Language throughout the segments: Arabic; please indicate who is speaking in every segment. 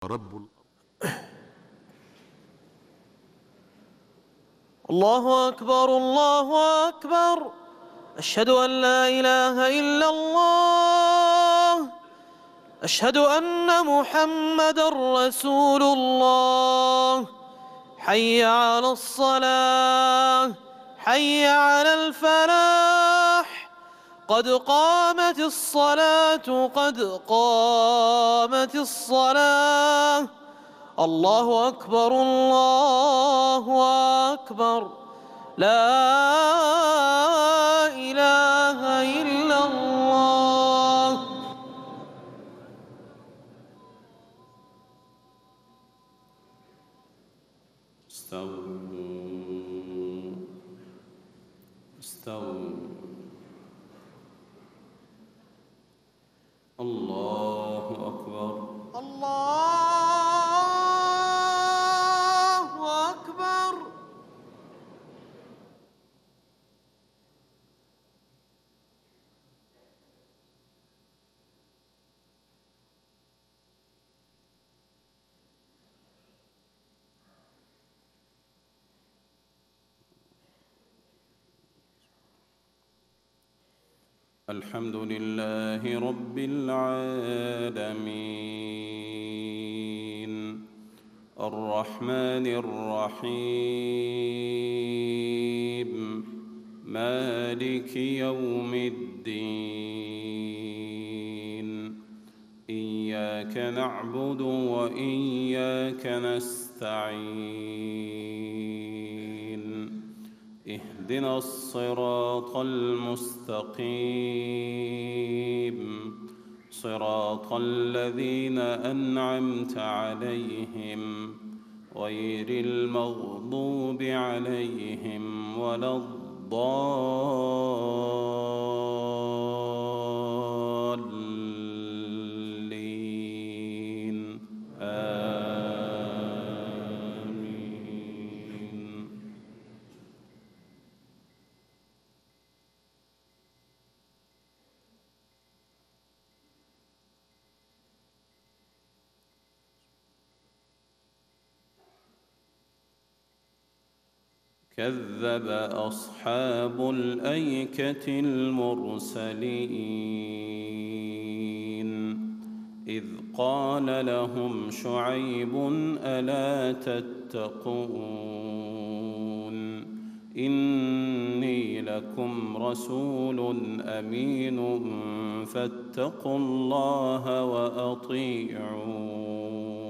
Speaker 1: رب
Speaker 2: الله أكبر الله أكبر. أشهد أن لا إله إلا الله. أشهد أن محمدًا رسول الله. حي على الصلاة، حي على الفلاح، قد قامت الصلاة، قد قامت الصلاة. الله أكبر الله أكبر. لا إله إلا الله.
Speaker 3: استووا استووا. الله أكبر
Speaker 2: الله أكبر.
Speaker 3: الحمد لله رب العالمين الرحمن الرحيم مالك يوم الدين. إياك نعبد وإياك نستعين. اهدنا الصراط المستقيم صراط الذين أنعمت عليهم غير المغضوب عليهم ولا الضالين. آمين. كذب أصحاب الأيكة المرسلين إذ قال لهم شعيب ألا تتقون إني لكم رسول أمين فاتقوا الله وأطيعون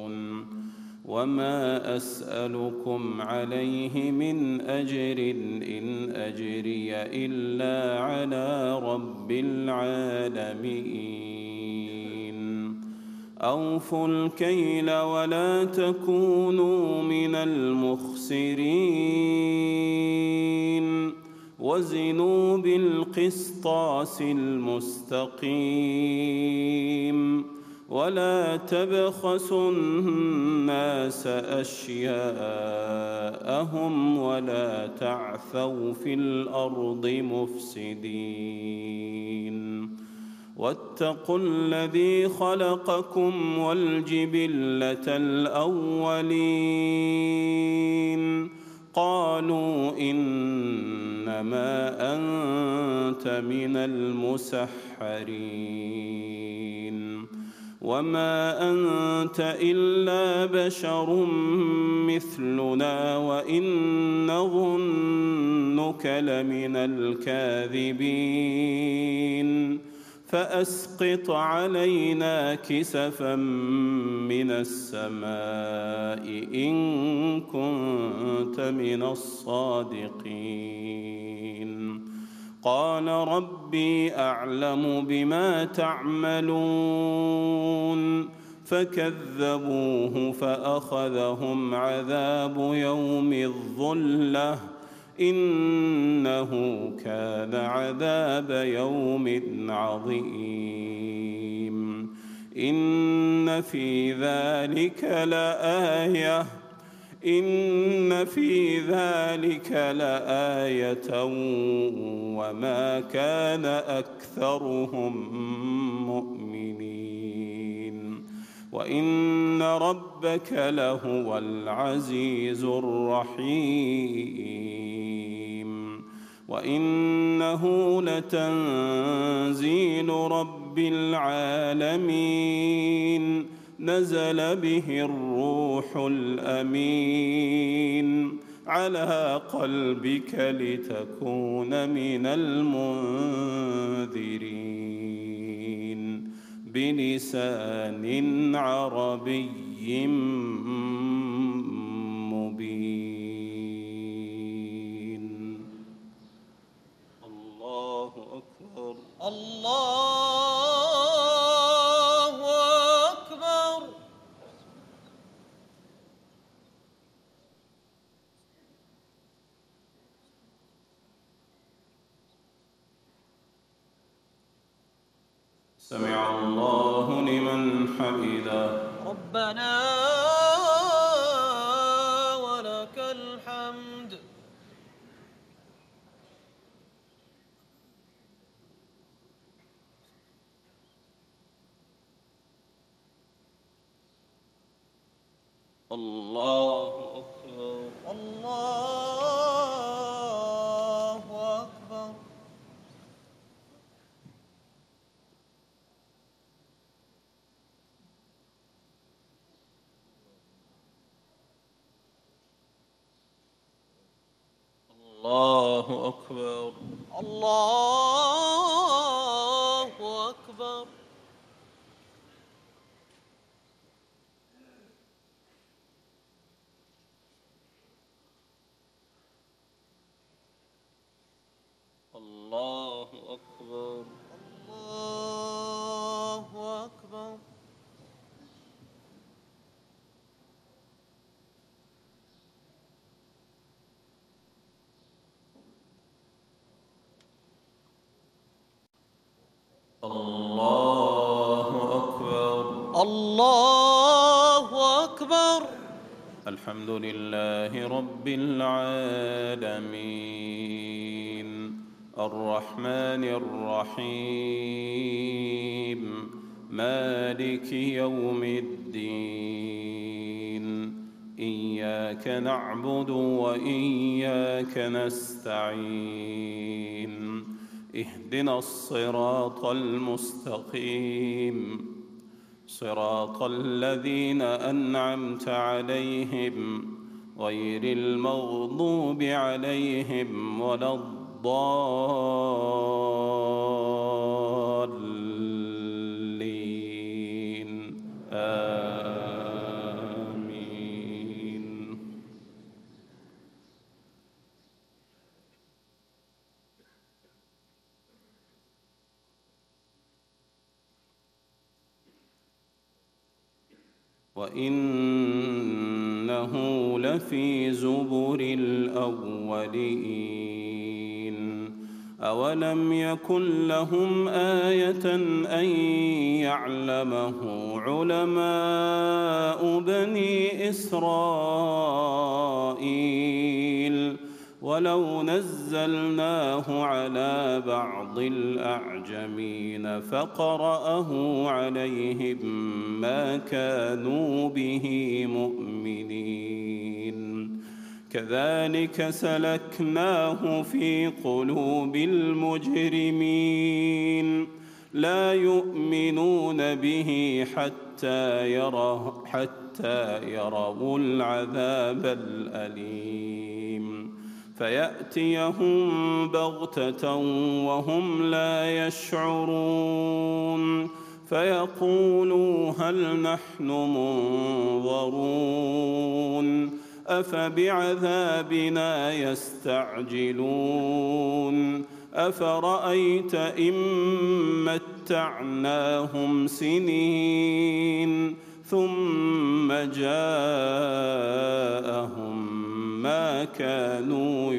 Speaker 3: وما أسألكم عليه من أجر إن أجري إلا على رب العالمين. أوفوا الكيل ولا تكونوا من المخسرين وزنوا بالقسطاس المستقيم ولا تبخسوا الناس أشياءهم ولا تعثوا في الأرض مفسدين. واتقوا الذي خلقكم والجبلة الأولين قالوا إنما أنت من المسحرين وما أنت إلا بشر مثلنا وإن نظنك لمن الكاذبين فأسقط علينا كسفا من السماء إن كنت من الصادقين. قال ربي أعلم بما تعملون فكذبوه فأخذهم عذاب يوم الظلة إنه كان عذاب يوم عظيم. إن في ذلك لآية وما كان أكثرهم مؤمنين وإن ربك لهو العزيز الرحيم وإنه لتنزيل رب العالمين نزل به الروح الأمين على قلبك لتكون من المنذرين بلسان عربي مبين. الله أكبر.
Speaker 2: الله أكبر.
Speaker 3: سمع الله لمن حمده.
Speaker 2: ربنا ولك الحمد.
Speaker 3: الله أكبر.
Speaker 2: الله أكبر.
Speaker 3: الله أكبر.
Speaker 2: الله أكبر.
Speaker 3: الله أكبر.
Speaker 2: الله أكبر.
Speaker 3: الله أكبر.
Speaker 2: الله أكبر.
Speaker 3: الحمد لله رب العالمين الرحمن الرحيم مالك يوم الدين إياك نعبد وإياك نستعين اهدنا الصراط المستقيم صراط الذين أنعمت عليهم غير المغضوب عليهم ولا الضالين آمين. وإنه لفي زبر الأولين أولم يكن لهم آية أن يعلمه علماء بني إسرائيل ولو نزلناه على بعض الأعجمين فقرأه عليهم ما كانوا به مؤمنين كذلك سلكناه في قلوب المجرمين لا يؤمنون به حتى يروا العذاب الأليم فيأتيهم بغتة وهم لا يشعرون فيقولوا هل نحن منظرون أفبعذابنا يستعجلون أفرأيت إن متعناهم سنين ثم جاءهم ما كانوا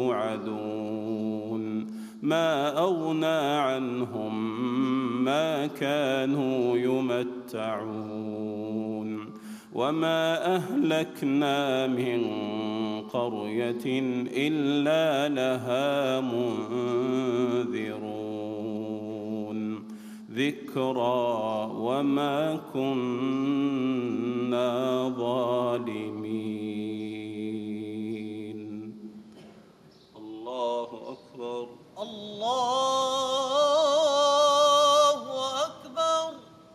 Speaker 3: يوعدون ما أغنى عنهم ما كانوا يمتعون وما أهلكنا من قرية إلا لها منذرون ذكرى وما كنا ظالمين. الله أكبر.
Speaker 2: الله أكبر.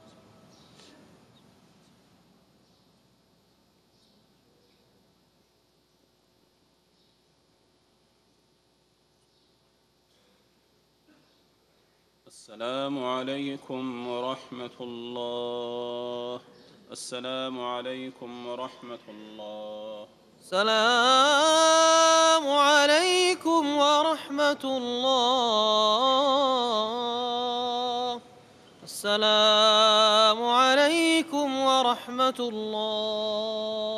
Speaker 3: السلام عليكم ورحمة الله. السلام عليكم ورحمة الله.
Speaker 2: السلام عليكم ورحمة الله. السلام عليكم ورحمة الله.